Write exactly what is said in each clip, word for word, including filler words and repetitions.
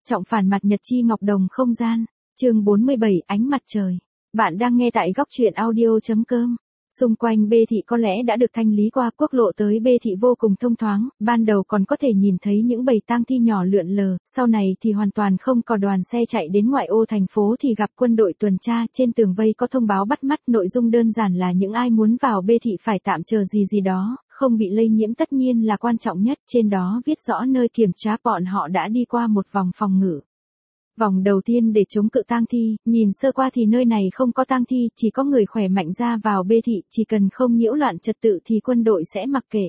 Trọng phản mặt nhật chi ngọc đồng không gian. Chương bốn mươi bảy ánh mặt trời. Bạn đang nghe tại góc truyện audio.com. Xung quanh Bê Thị có lẽ đã được thanh lý qua, quốc lộ tới Bê Thị vô cùng thông thoáng, ban đầu còn có thể nhìn thấy những bầy tang thi nhỏ lượn lờ, sau này thì hoàn toàn không, có đoàn xe chạy đến ngoại ô thành phố thì gặp quân đội tuần tra, trên tường vây có thông báo bắt mắt, nội dung đơn giản là những ai muốn vào Bê Thị phải tạm chờ gì gì đó, không bị lây nhiễm tất nhiên là quan trọng nhất, trên đó viết rõ nơi kiểm tra, bọn họ đã đi qua một vòng phòng ngự. Vòng đầu tiên để chống cự tang thi, nhìn sơ qua thì nơi này không có tang thi, chỉ có người khỏe mạnh ra vào Bê Thị, chỉ cần không nhiễu loạn trật tự thì quân đội sẽ mặc kệ.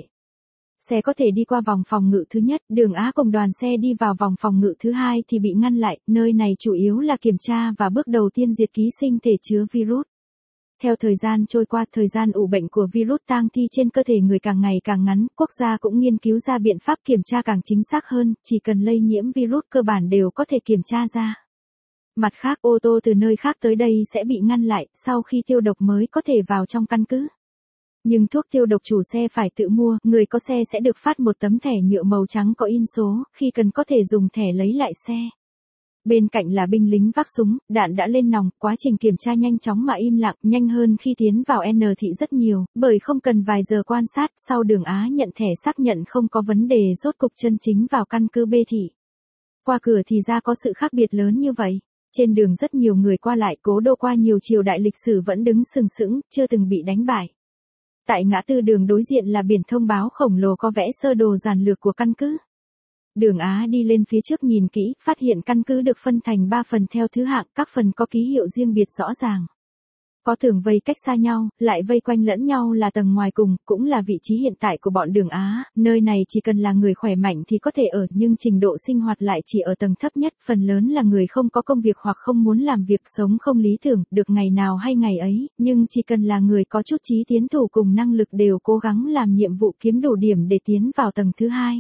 Xe có thể đi qua vòng phòng ngự thứ nhất, Đường Á cùng đoàn xe đi vào vòng phòng ngự thứ hai thì bị ngăn lại, nơi này chủ yếu là kiểm tra và bước đầu tiên diệt ký sinh thể chứa virus. Theo thời gian trôi qua, thời gian ủ bệnh của virus tang thi trên cơ thể người càng ngày càng ngắn, quốc gia cũng nghiên cứu ra biện pháp kiểm tra càng chính xác hơn, chỉ cần lây nhiễm virus cơ bản đều có thể kiểm tra ra. Mặt khác, ô tô từ nơi khác tới đây sẽ bị ngăn lại, sau khi tiêu độc mới có thể vào trong căn cứ. Nhưng thuốc tiêu độc chủ xe phải tự mua, người có xe sẽ được phát một tấm thẻ nhựa màu trắng có in số, khi cần có thể dùng thẻ lấy lại xe. Bên cạnh là binh lính vác súng, đạn đã lên nòng, quá trình kiểm tra nhanh chóng mà im lặng, nhanh hơn khi tiến vào N thị rất nhiều, bởi không cần vài giờ quan sát, sau Đường Á nhận thẻ xác nhận không có vấn đề, rốt cục chân chính vào căn cứ Bê Thị. Qua cửa thì ra có sự khác biệt lớn như vậy. Trên đường rất nhiều người qua lại, cố đô qua nhiều triều đại lịch sử vẫn đứng sừng sững, chưa từng bị đánh bại. Tại ngã tư đường đối diện là biển thông báo khổng lồ có vẽ sơ đồ giản lược của căn cứ. Đường Á đi lên phía trước nhìn kỹ, phát hiện căn cứ được phân thành ba phần theo thứ hạng, các phần có ký hiệu riêng biệt rõ ràng. Có tường vây cách xa nhau, lại vây quanh lẫn nhau là tầng ngoài cùng, cũng là vị trí hiện tại của bọn Đường Á, nơi này chỉ cần là người khỏe mạnh thì có thể ở, nhưng trình độ sinh hoạt lại chỉ ở tầng thấp nhất, phần lớn là người không có công việc hoặc không muốn làm việc, sống không lý tưởng, được ngày nào hay ngày ấy, nhưng chỉ cần là người có chút chí tiến thủ cùng năng lực đều cố gắng làm nhiệm vụ kiếm đủ điểm để tiến vào tầng thứ hai.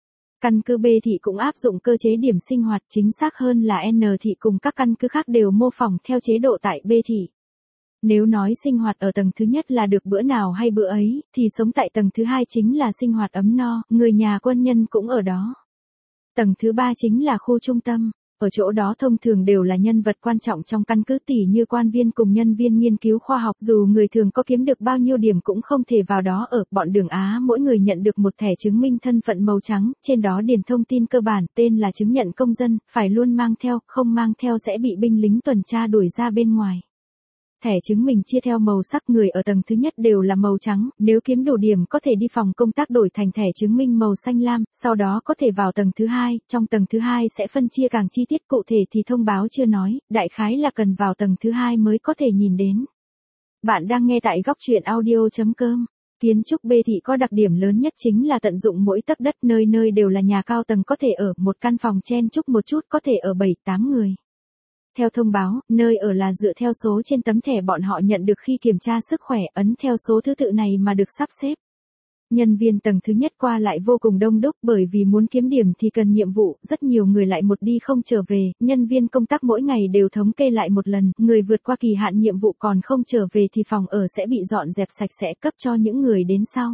Căn cứ Bê Thị cũng áp dụng cơ chế điểm sinh hoạt, chính xác hơn là N thị cùng các căn cứ khác đều mô phỏng theo chế độ tại Bê Thị. Nếu nói sinh hoạt ở tầng thứ nhất là được bữa nào hay bữa ấy, thì sống tại tầng thứ hai chính là sinh hoạt ấm no, người nhà quân nhân cũng ở đó. Tầng thứ ba chính là khu trung tâm. Ở chỗ đó thông thường đều là nhân vật quan trọng trong căn cứ, tỉ như quan viên cùng nhân viên nghiên cứu khoa học, dù người thường có kiếm được bao nhiêu điểm cũng không thể vào đó ở. Bọn Đường Á mỗi người nhận được một thẻ chứng minh thân phận màu trắng, trên đó điền thông tin cơ bản, tên là chứng nhận công dân, phải luôn mang theo, không mang theo sẽ bị binh lính tuần tra đuổi ra bên ngoài. Thẻ chứng minh chia theo màu sắc, người ở tầng thứ nhất đều là màu trắng, nếu kiếm đủ điểm có thể đi phòng công tác đổi thành thẻ chứng minh màu xanh lam, sau đó có thể vào tầng thứ hai, trong tầng thứ hai sẽ phân chia càng chi tiết cụ thể thì thông báo chưa nói, đại khái là cần vào tầng thứ hai mới có thể nhìn đến. Bạn đang nghe tại góc truyện audio.com. Kiến trúc Bê Thị có đặc điểm lớn nhất chính là tận dụng mỗi tấc đất, nơi nơi đều là nhà cao tầng có thể ở, một căn phòng chen chúc một chút có thể ở bảy tám người. Theo thông báo, nơi ở là dựa theo số trên tấm thẻ bọn họ nhận được khi kiểm tra sức khỏe, ấn theo số thứ tự này mà được sắp xếp. Nhân viên tầng thứ nhất qua lại vô cùng đông đúc, bởi vì muốn kiếm điểm thì cần nhiệm vụ, rất nhiều người lại một đi không trở về, nhân viên công tác mỗi ngày đều thống kê lại một lần, người vượt qua kỳ hạn nhiệm vụ còn không trở về thì phòng ở sẽ bị dọn dẹp sạch sẽ, cấp cho những người đến sau.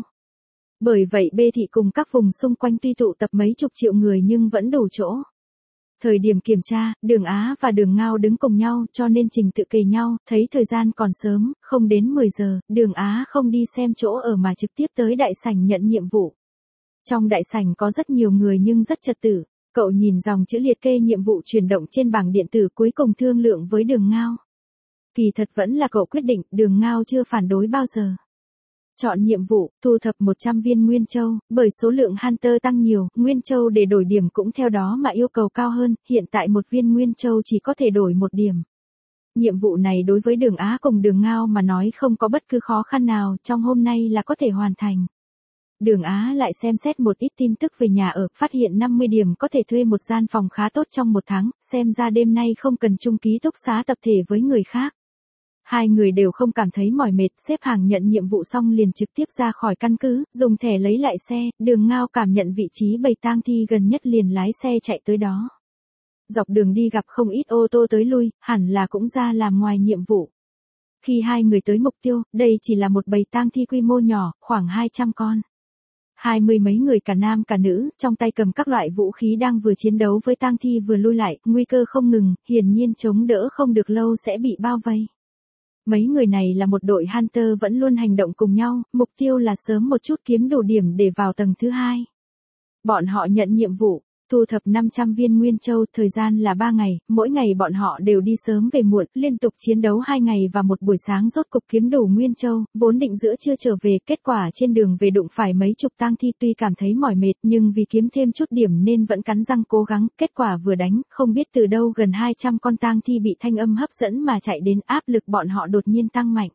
Bởi vậy Bê Thị cùng các vùng xung quanh tuy tụ tập mấy chục triệu người nhưng vẫn đủ chỗ. Thời điểm kiểm tra, Đường Á và Đường Ngao đứng cùng nhau cho nên trình tự kề nhau, thấy thời gian còn sớm, không đến mười giờ, Đường Á không đi xem chỗ ở mà trực tiếp tới đại sảnh nhận nhiệm vụ. Trong đại sảnh có rất nhiều người nhưng rất trật tự, cậu nhìn dòng chữ liệt kê nhiệm vụ chuyển động trên bảng điện tử, cuối cùng thương lượng với Đường Ngao. Kỳ thật vẫn là cậu quyết định, Đường Ngao chưa phản đối bao giờ. Chọn nhiệm vụ, thu thập một trăm viên Nguyên Châu, bởi số lượng Hunter tăng nhiều, Nguyên Châu để đổi điểm cũng theo đó mà yêu cầu cao hơn, hiện tại một viên Nguyên Châu chỉ có thể đổi một điểm. Nhiệm vụ này đối với Đường Á cùng Đường Ngao mà nói không có bất cứ khó khăn nào, trong hôm nay là có thể hoàn thành. Đường Á lại xem xét một ít tin tức về nhà ở, phát hiện năm mươi điểm có thể thuê một gian phòng khá tốt trong một tháng, xem ra đêm nay không cần chung ký túc xá tập thể với người khác. Hai người đều không cảm thấy mỏi mệt, xếp hàng nhận nhiệm vụ xong liền trực tiếp ra khỏi căn cứ, dùng thẻ lấy lại xe, Đường Ngao cảm nhận vị trí bầy tang thi gần nhất liền lái xe chạy tới đó. Dọc đường đi gặp không ít ô tô tới lui, hẳn là cũng ra làm ngoài nhiệm vụ. Khi hai người tới mục tiêu, đây chỉ là một bầy tang thi quy mô nhỏ, khoảng hai trăm con. Hai mươi mấy người cả nam cả nữ, trong tay cầm các loại vũ khí đang vừa chiến đấu với tang thi vừa lui lại, nguy cơ không ngừng, hiển nhiên chống đỡ không được lâu sẽ bị bao vây. Mấy người này là một đội Hunter vẫn luôn hành động cùng nhau, mục tiêu là sớm một chút kiếm đủ điểm để vào tầng thứ hai. Bọn họ nhận nhiệm vụ, thu thập năm trăm viên Nguyên Châu, thời gian là ba ngày, mỗi ngày bọn họ đều đi sớm về muộn, liên tục chiến đấu hai ngày và một buổi sáng rốt cục kiếm đủ Nguyên Châu, vốn định giữa trưa trở về, kết quả trên đường về đụng phải mấy chục tang thi, tuy cảm thấy mỏi mệt nhưng vì kiếm thêm chút điểm nên vẫn cắn răng cố gắng, kết quả vừa đánh, không biết từ đâu gần hai trăm con tang thi bị thanh âm hấp dẫn mà chạy đến, áp lực bọn họ đột nhiên tăng mạnh.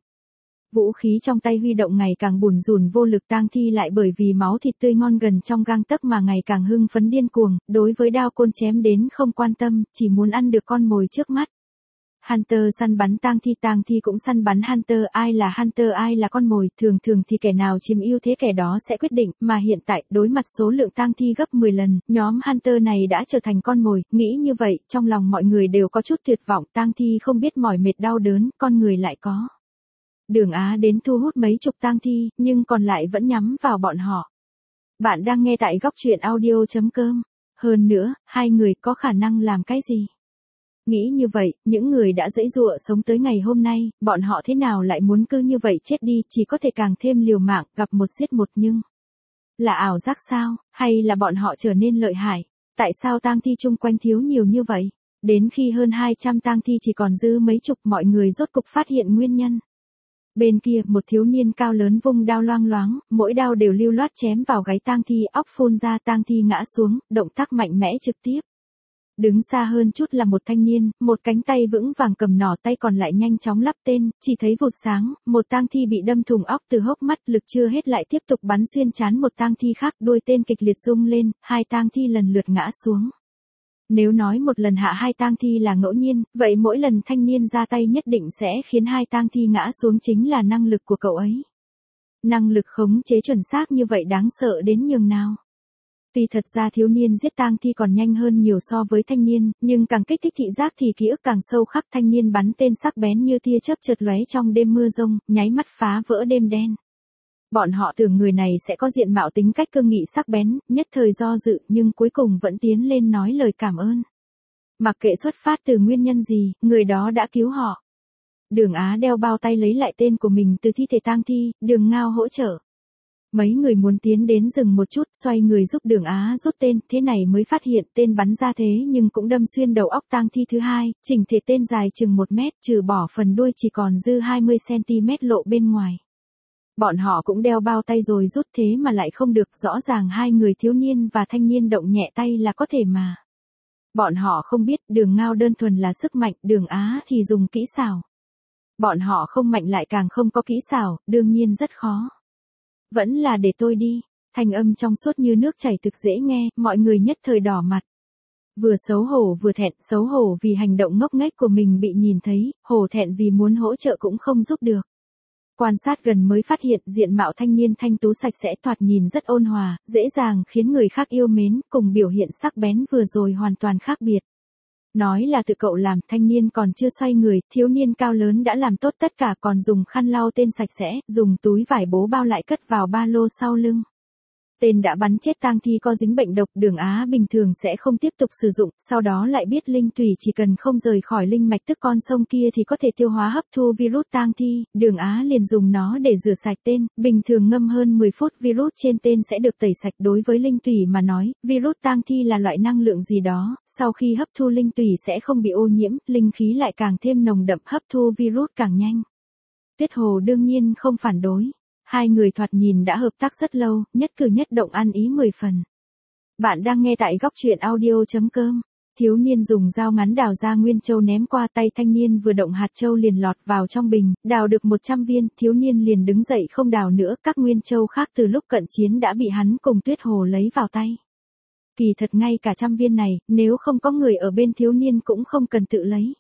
Vũ khí trong tay huy động ngày càng bùn rùn vô lực, tang thi lại bởi vì máu thịt tươi ngon gần trong gang tấc mà ngày càng hưng phấn điên cuồng, đối với đao côn chém đến không quan tâm, chỉ muốn ăn được con mồi trước mắt. Hunter săn bắn tang thi, tang thi cũng săn bắn Hunter, ai là Hunter ai là con mồi, thường thường thì kẻ nào chiếm ưu thế kẻ đó sẽ quyết định, mà hiện tại, đối mặt số lượng tang thi gấp mười lần, nhóm Hunter này đã trở thành con mồi, nghĩ như vậy, trong lòng mọi người đều có chút tuyệt vọng, tang thi không biết mỏi mệt đau đớn, con người lại có. Đường Á đến thu hút mấy chục tang thi, nhưng còn lại vẫn nhắm vào bọn họ. Bạn đang nghe tại góc truyện audio chấm com. Hơn nữa, hai người có khả năng làm cái gì? Nghĩ như vậy, những người đã dãy dụa sống tới ngày hôm nay, bọn họ thế nào lại muốn cứ như vậy chết đi, chỉ có thể càng thêm liều mạng, gặp một giết một nhưng. Là ảo giác sao, hay là bọn họ trở nên lợi hại? Tại sao tang thi chung quanh thiếu nhiều như vậy? Đến khi hơn hai trăm tang thi chỉ còn dư mấy chục, mọi người rốt cục phát hiện nguyên nhân. Bên kia, một thiếu niên cao lớn vung đao loang loáng, mỗi đao đều lưu loát chém vào gáy tang thi, óc phun ra, tang thi ngã xuống, động tác mạnh mẽ trực tiếp. Đứng xa hơn chút là một thanh niên, một cánh tay vững vàng cầm nỏ, tay còn lại nhanh chóng lắp tên, chỉ thấy vụt sáng, một tang thi bị đâm thủng óc từ hốc mắt, lực chưa hết lại tiếp tục bắn xuyên trán một tang thi khác, đuôi tên kịch liệt rung lên, hai tang thi lần lượt ngã xuống. Nếu nói một lần hạ hai tang thi là ngẫu nhiên, vậy mỗi lần thanh niên ra tay nhất định sẽ khiến hai tang thi ngã xuống, chính là năng lực của cậu ấy. Năng lực khống chế chuẩn xác như vậy đáng sợ đến nhường nào. Tuy thật ra thiếu niên giết tang thi còn nhanh hơn nhiều so với thanh niên, nhưng càng kích thích thị giác thì ký ức càng sâu khắc, thanh niên bắn tên sắc bén như tia chớp chợt lóe trong đêm mưa rông, nháy mắt phá vỡ đêm đen. Bọn họ tưởng người này sẽ có diện mạo tính cách cương nghị sắc bén, nhất thời do dự nhưng cuối cùng vẫn tiến lên nói lời cảm ơn. Mặc kệ xuất phát từ nguyên nhân gì, người đó đã cứu họ. Đường Á đeo bao tay lấy lại tên của mình từ thi thể tang thi, Đường Ngao hỗ trợ. Mấy người muốn tiến đến dừng một chút, xoay người giúp Đường Á rút tên, thế này mới phát hiện tên bắn ra thế nhưng cũng đâm xuyên đầu óc tang thi thứ hai, chỉnh thể tên dài chừng một mét, trừ bỏ phần đuôi chỉ còn dư hai mươi xăng ti mét lộ bên ngoài. Bọn họ cũng đeo bao tay rồi rút thế mà lại không được, rõ ràng hai người thiếu niên và thanh niên động nhẹ tay là có thể mà. Bọn họ không biết, Đường Ngao đơn thuần là sức mạnh, Đường Á thì dùng kỹ xảo. Bọn họ không mạnh lại càng không có kỹ xảo, đương nhiên rất khó. Vẫn là để tôi đi, thanh âm trong suốt như nước chảy thực dễ nghe, mọi người nhất thời đỏ mặt. Vừa xấu hổ vừa thẹn, xấu hổ vì hành động ngốc nghếch của mình bị nhìn thấy, hổ thẹn vì muốn hỗ trợ cũng không giúp được. Quan sát gần mới phát hiện diện mạo thanh niên thanh tú sạch sẽ, thoạt nhìn rất ôn hòa, dễ dàng khiến người khác yêu mến, cùng biểu hiện sắc bén vừa rồi hoàn toàn khác biệt. Nói là tự cậu làm, thanh niên còn chưa xoay người, thiếu niên cao lớn đã làm tốt tất cả, còn dùng khăn lau tên sạch sẽ, dùng túi vải bố bao lại cất vào ba lô sau lưng. Tên đã bắn chết tang thi có dính bệnh độc, Đường Á bình thường sẽ không tiếp tục sử dụng, sau đó lại biết linh tủy chỉ cần không rời khỏi linh mạch tức con sông kia thì có thể tiêu hóa hấp thu virus tang thi, Đường Á liền dùng nó để rửa sạch tên, bình thường ngâm hơn mười phút virus trên tên sẽ được tẩy sạch. Đối với linh tủy mà nói, virus tang thi là loại năng lượng gì đó, sau khi hấp thu linh tủy sẽ không bị ô nhiễm, linh khí lại càng thêm nồng đậm, hấp thu virus càng nhanh. Tuyết Hồ đương nhiên không phản đối. Hai người thoạt nhìn đã hợp tác rất lâu, nhất cử nhất động ăn ý mười phần. Bạn đang nghe tại góc truyện audio chấm com. Thiếu niên dùng dao ngắn đào ra nguyên châu ném qua tay thanh niên, vừa động hạt châu liền lọt vào trong bình, đào được một trăm viên, thiếu niên liền đứng dậy không đào nữa, các nguyên châu khác từ lúc cận chiến đã bị hắn cùng Tuyết Hồ lấy vào tay. Kỳ thật ngay cả trăm viên này, nếu không có người ở bên thiếu niên cũng không cần tự lấy.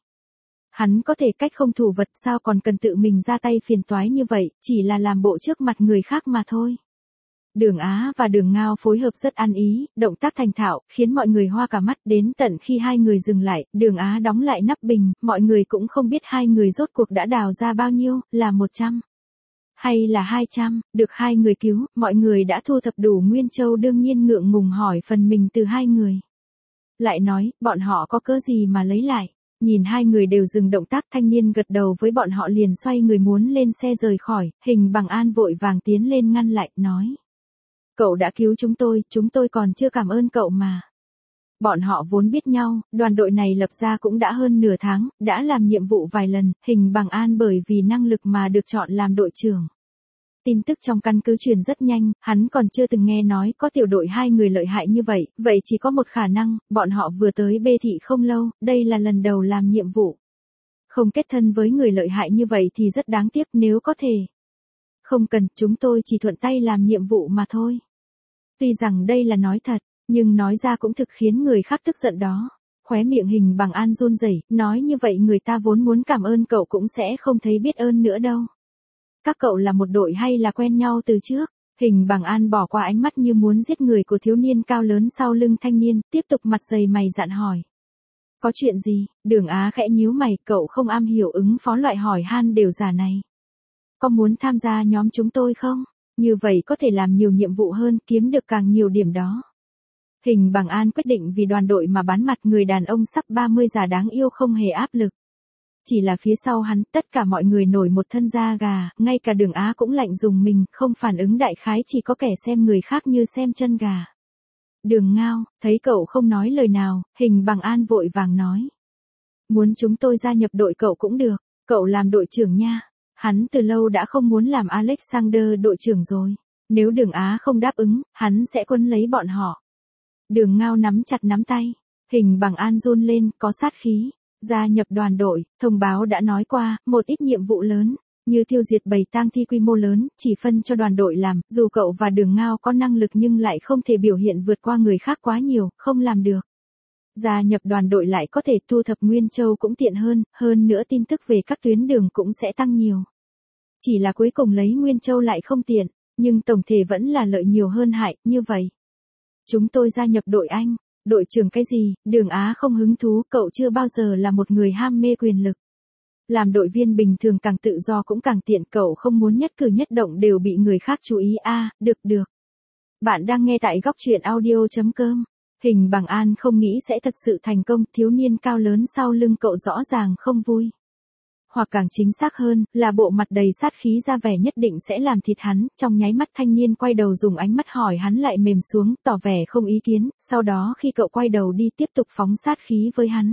Hắn có thể cách không thủ vật, sao còn cần tự mình ra tay phiền toái như vậy, chỉ là làm bộ trước mặt người khác mà thôi. Đường Á và Đường Ngao phối hợp rất ăn ý, động tác thành thạo, khiến mọi người hoa cả mắt, đến tận khi hai người dừng lại, Đường Á đóng lại nắp bình, mọi người cũng không biết hai người rốt cuộc đã đào ra bao nhiêu, là một trăm Hay là hai trăm, được hai người cứu, mọi người đã thu thập đủ nguyên châu đương nhiên ngượng ngùng hỏi phần mình từ hai người. Lại nói, bọn họ có cớ gì mà lấy lại. Nhìn hai người đều dừng động tác, thanh niên gật đầu với bọn họ liền xoay người muốn lên xe rời khỏi, Hình Bằng An vội vàng tiến lên ngăn lại, nói. Cậu đã cứu chúng tôi, chúng tôi còn chưa cảm ơn cậu mà. Bọn họ vốn biết nhau, đoàn đội này lập ra cũng đã hơn nửa tháng, đã làm nhiệm vụ vài lần, Hình Bằng An bởi vì năng lực mà được chọn làm đội trưởng. Tin tức trong căn cứ truyền rất nhanh, hắn còn chưa từng nghe nói có tiểu đội hai người lợi hại như vậy, vậy chỉ có một khả năng, bọn họ vừa tới Bê Thị không lâu, đây là lần đầu làm nhiệm vụ. Không kết thân với người lợi hại như vậy thì rất đáng tiếc nếu có thể. Không cần, chúng tôi chỉ thuận tay làm nhiệm vụ mà thôi. Tuy rằng đây là nói thật, nhưng nói ra cũng thực khiến người khác tức giận đó. Khóe miệng Hình Bằng An run rẩy, nói như vậy người ta vốn muốn cảm ơn cậu cũng sẽ không thấy biết ơn nữa đâu. Các cậu là một đội hay là quen nhau từ trước? Hình Bằng An bỏ qua ánh mắt như muốn giết người của thiếu niên cao lớn sau lưng thanh niên, tiếp tục mặt dày mày dạn hỏi. Có chuyện gì? Đường Á khẽ nhíu mày, cậu không am hiểu ứng phó loại hỏi han đều giả này. Có muốn tham gia nhóm chúng tôi không? Như vậy có thể làm nhiều nhiệm vụ hơn, kiếm được càng nhiều điểm đó. Hình Bằng An quyết định vì đoàn đội mà bán mặt, người đàn ông sắp ba mươi già đáng yêu không hề áp lực. Chỉ là phía sau hắn, tất cả mọi người nổi một thân da gà, ngay cả Đường Á cũng lạnh dùng mình, không phản ứng đại khái chỉ có kẻ xem người khác như xem chân gà. Đường Ngao, thấy cậu không nói lời nào, Hình Bằng An vội vàng nói. Muốn chúng tôi gia nhập đội cậu cũng được, cậu làm đội trưởng nha. Hắn từ lâu đã không muốn làm Alexander đội trưởng rồi. Nếu Đường Á không đáp ứng, hắn sẽ quấn lấy bọn họ. Đường Ngao nắm chặt nắm tay. Hình Bằng An run lên, có sát khí. Gia nhập đoàn đội, thông báo đã nói qua, một ít nhiệm vụ lớn, như tiêu diệt bầy tang thi quy mô lớn, chỉ phân cho đoàn đội làm, dù cậu và Đường Ngao có năng lực nhưng lại không thể biểu hiện vượt qua người khác quá nhiều, không làm được. Gia nhập đoàn đội lại có thể thu thập Nguyên Châu cũng tiện hơn, hơn nữa tin tức về các tuyến đường cũng sẽ tăng nhiều. Chỉ là cuối cùng lấy Nguyên Châu lại không tiện, nhưng tổng thể vẫn là lợi nhiều hơn hại, như vậy. Chúng tôi gia nhập đội anh. Đội trưởng cái gì? Đường Á không hứng thú, cậu chưa bao giờ là một người ham mê quyền lực. Làm đội viên bình thường càng tự do cũng càng tiện, cậu không muốn nhất cử nhất động đều bị người khác chú ý a, à, được được. Bạn đang nghe tại góc truyện audio chấm com. Hình Bằng An không nghĩ sẽ thật sự thành công, thiếu niên cao lớn sau lưng cậu rõ ràng không vui. Hoặc càng chính xác hơn, là bộ mặt đầy sát khí ra vẻ nhất định sẽ làm thịt hắn, trong nháy mắt thanh niên quay đầu dùng ánh mắt hỏi hắn lại mềm xuống, tỏ vẻ không ý kiến, sau đó khi cậu quay đầu đi tiếp tục phóng sát khí với hắn.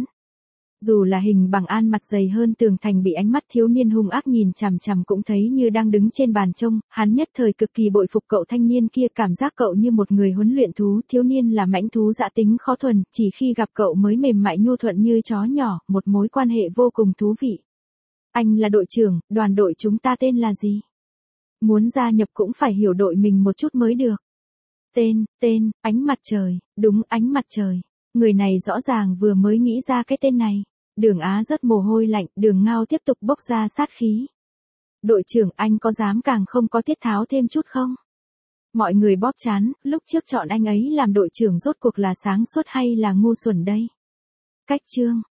Dù là Hình Bằng An mặt dày hơn tường thành bị ánh mắt thiếu niên hung ác nhìn chằm chằm cũng thấy như đang đứng trên bàn trông, hắn nhất thời cực kỳ bội phục cậu thanh niên kia, cảm giác cậu như một người huấn luyện thú, thiếu niên là mãnh thú dã tính khó thuần, chỉ khi gặp cậu mới mềm mại nhu thuận như chó nhỏ, một mối quan hệ vô cùng thú vị. Anh là đội trưởng, đoàn đội chúng ta tên là gì? Muốn gia nhập cũng phải hiểu đội mình một chút mới được. Tên, tên, Ánh Mặt Trời, đúng Ánh Mặt Trời. Người này rõ ràng vừa mới nghĩ ra cái tên này. Đường Á rất mồ hôi lạnh, Đường Ngao tiếp tục bốc ra sát khí. Đội trưởng, anh có dám càng không có tiết tháo thêm chút không? Mọi người bóp chán, lúc trước chọn anh ấy làm đội trưởng rốt cuộc là sáng suốt hay là ngu xuẩn đây? Cách chương.